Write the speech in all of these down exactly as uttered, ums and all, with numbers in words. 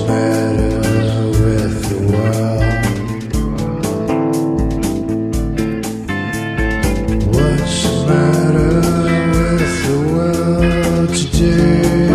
matter with the world? What's the matter with the world today?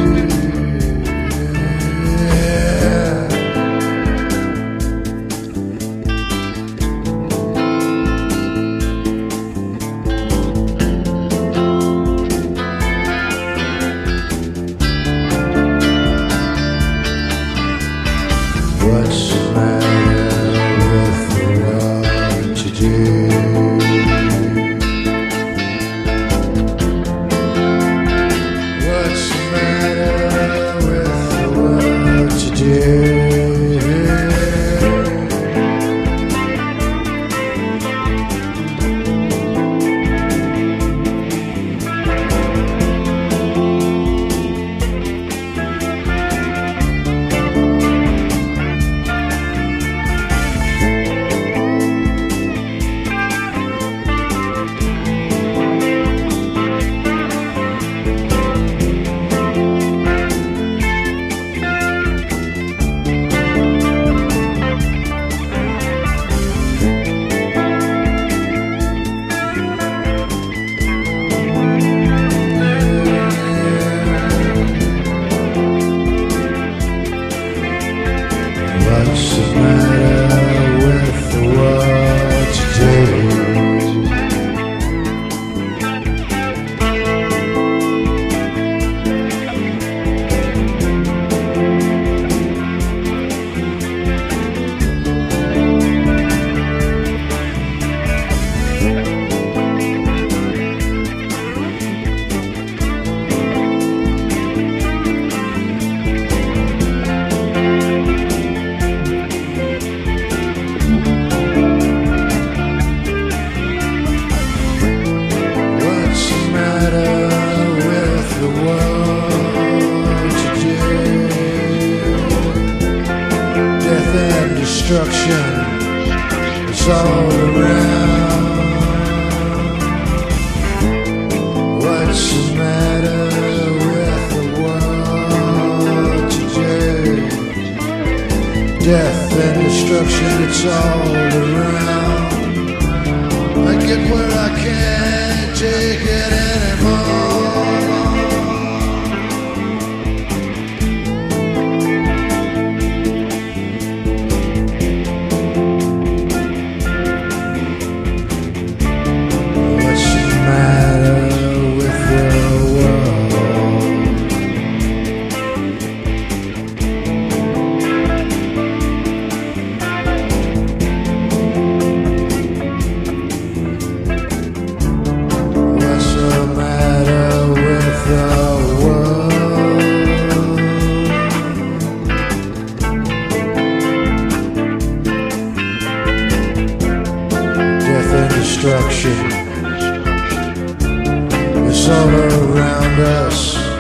What's the matter with the world today? What's the matter with the world today? What's the matter with the world today? Destruction is all around. What's the matter with the world today? Death and destruction, it's all around. I get where I can't take it anymore. Destruction is all around us.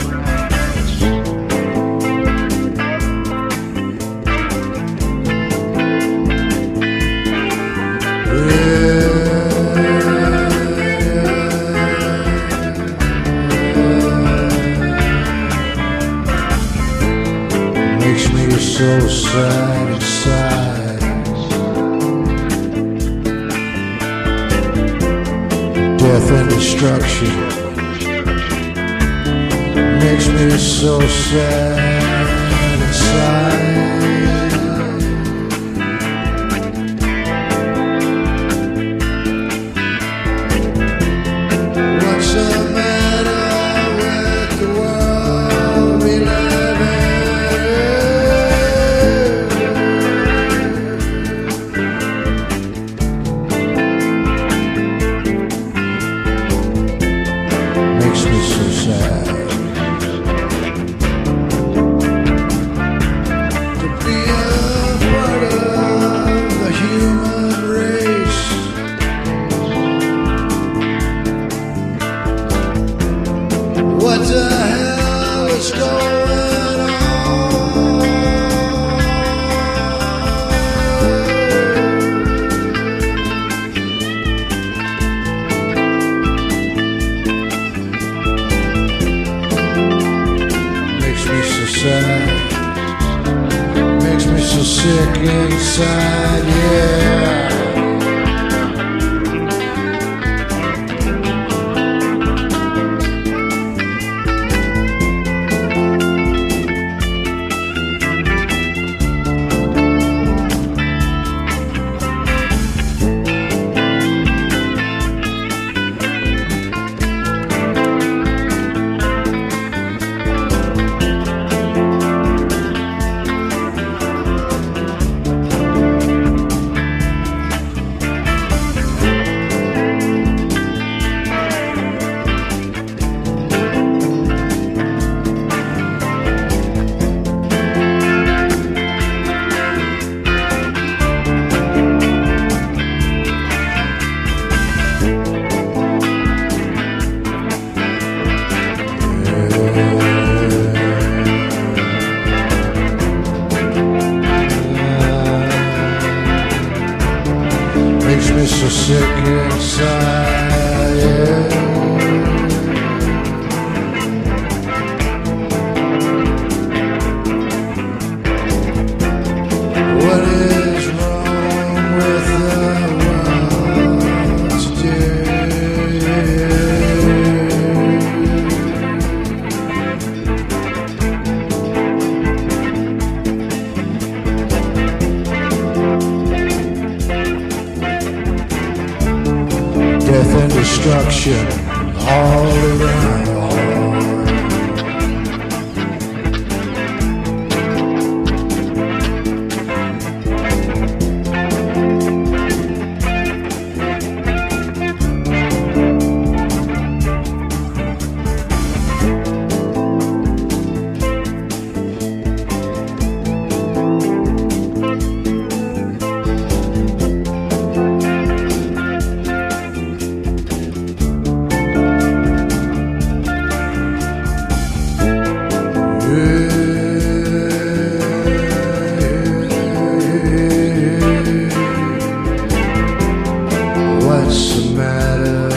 Makes me so sad inside. Death and destruction makes me so sad inside. What's the matter with the world we live in? Makes me so sad. so sick inside, yeah. Makes me so sick inside, yeah. What is wrong with the world today? Death and destruction all around. What's the matter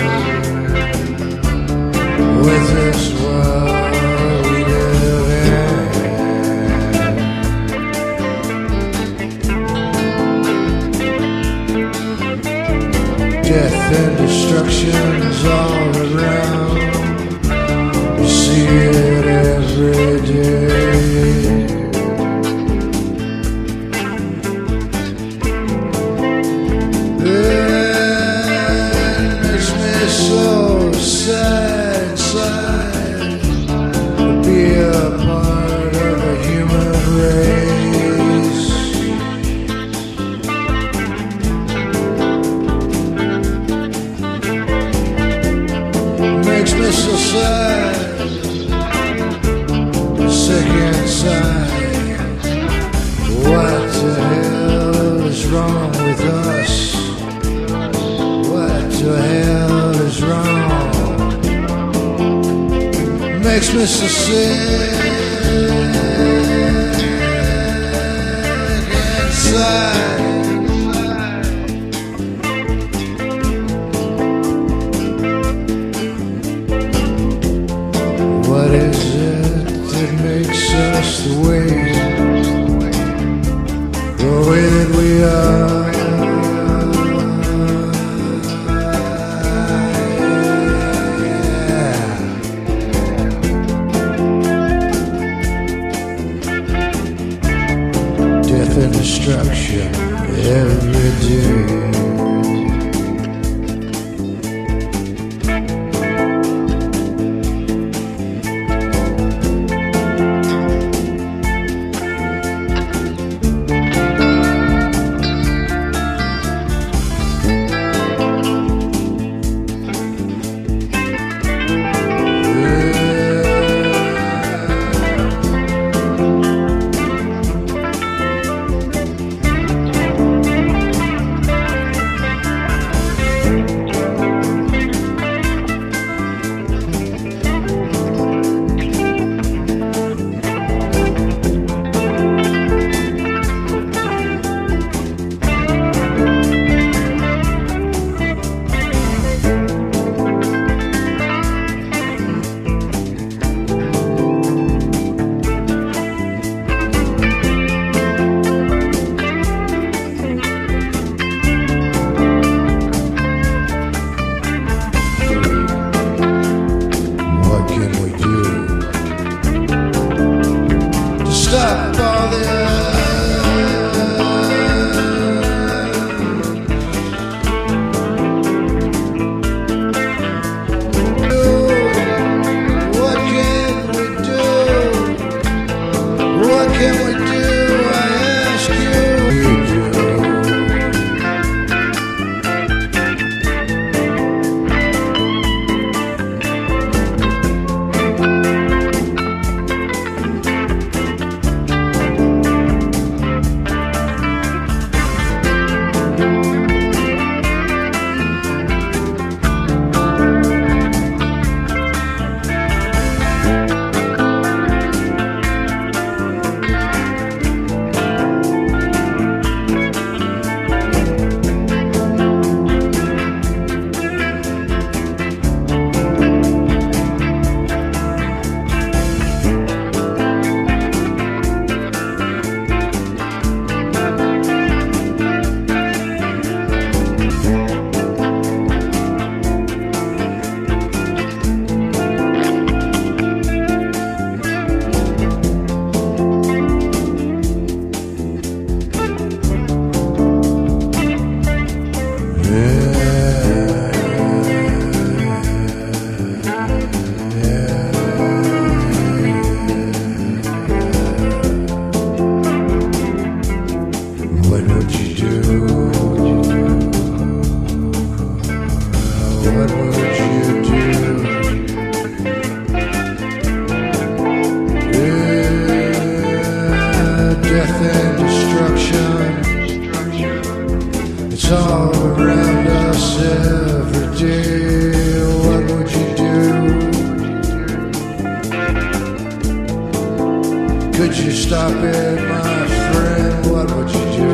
with this world we live in? Death and destruction is all around. You see it every day. So sad inside to be a part of the human race. Makes me so sad, sick inside. What the hell is wrong with us? What the hell is wrong? Makes me so sick inside. What is it that makes us the way, the way that we are? Death and destruction every day. destruction. It's all around us every day. What would you do? Could you stop it, my friend? What would you do?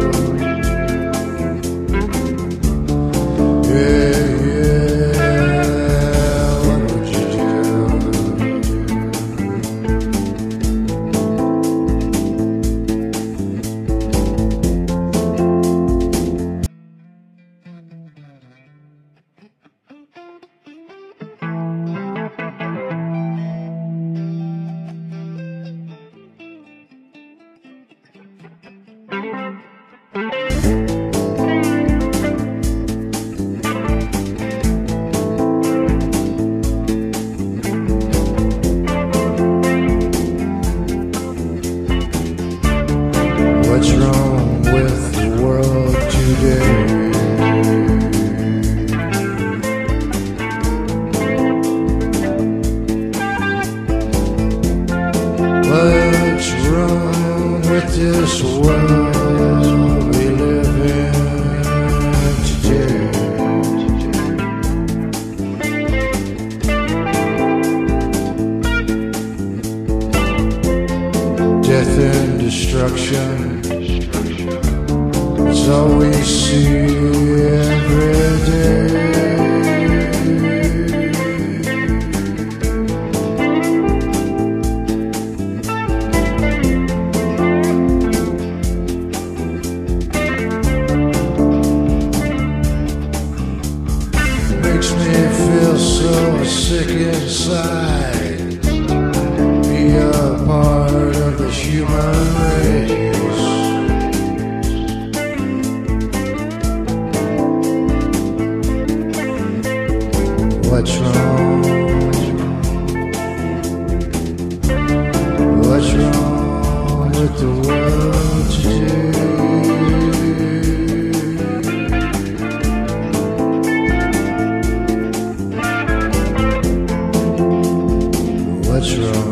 Yeah, yeah, what would you do? What's wrong with the world today? What's wrong with this world we live in today? Death and destruction, it's all we see every day. Makes me feel so sick inside. Be a part of the human race. What's wrong? What's wrong with the world today? What's wrong?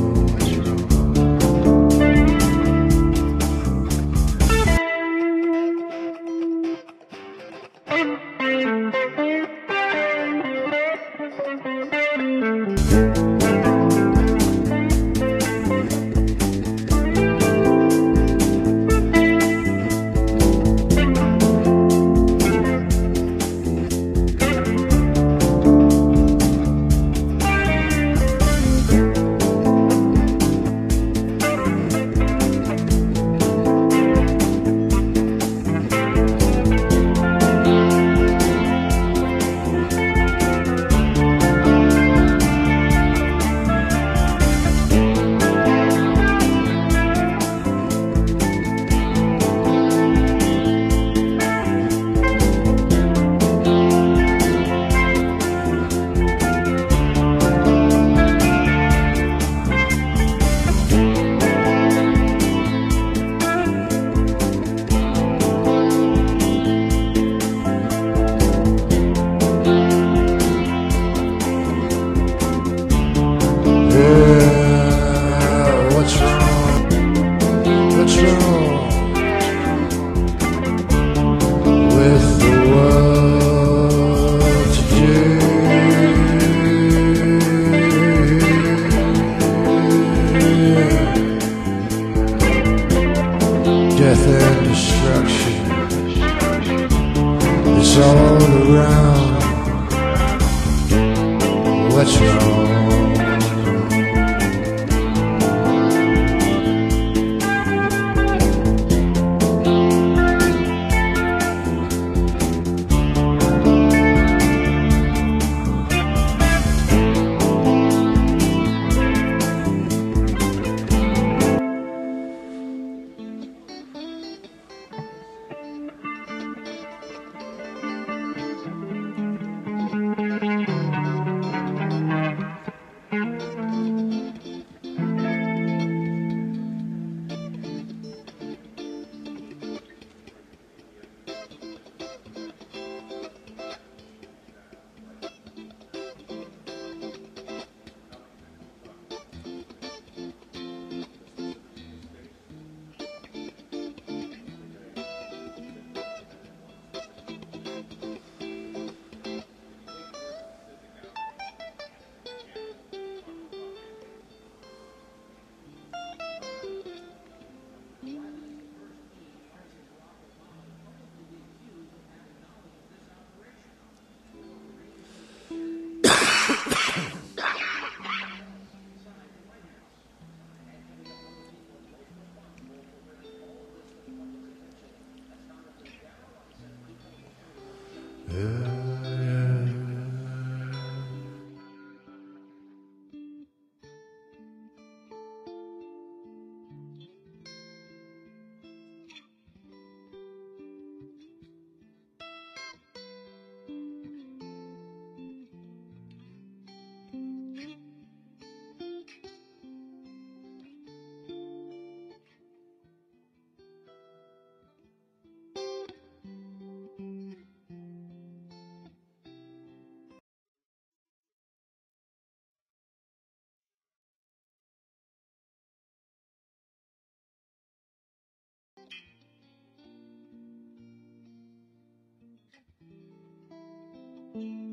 Death and destruction, it's all around. What's wrong? Yeah.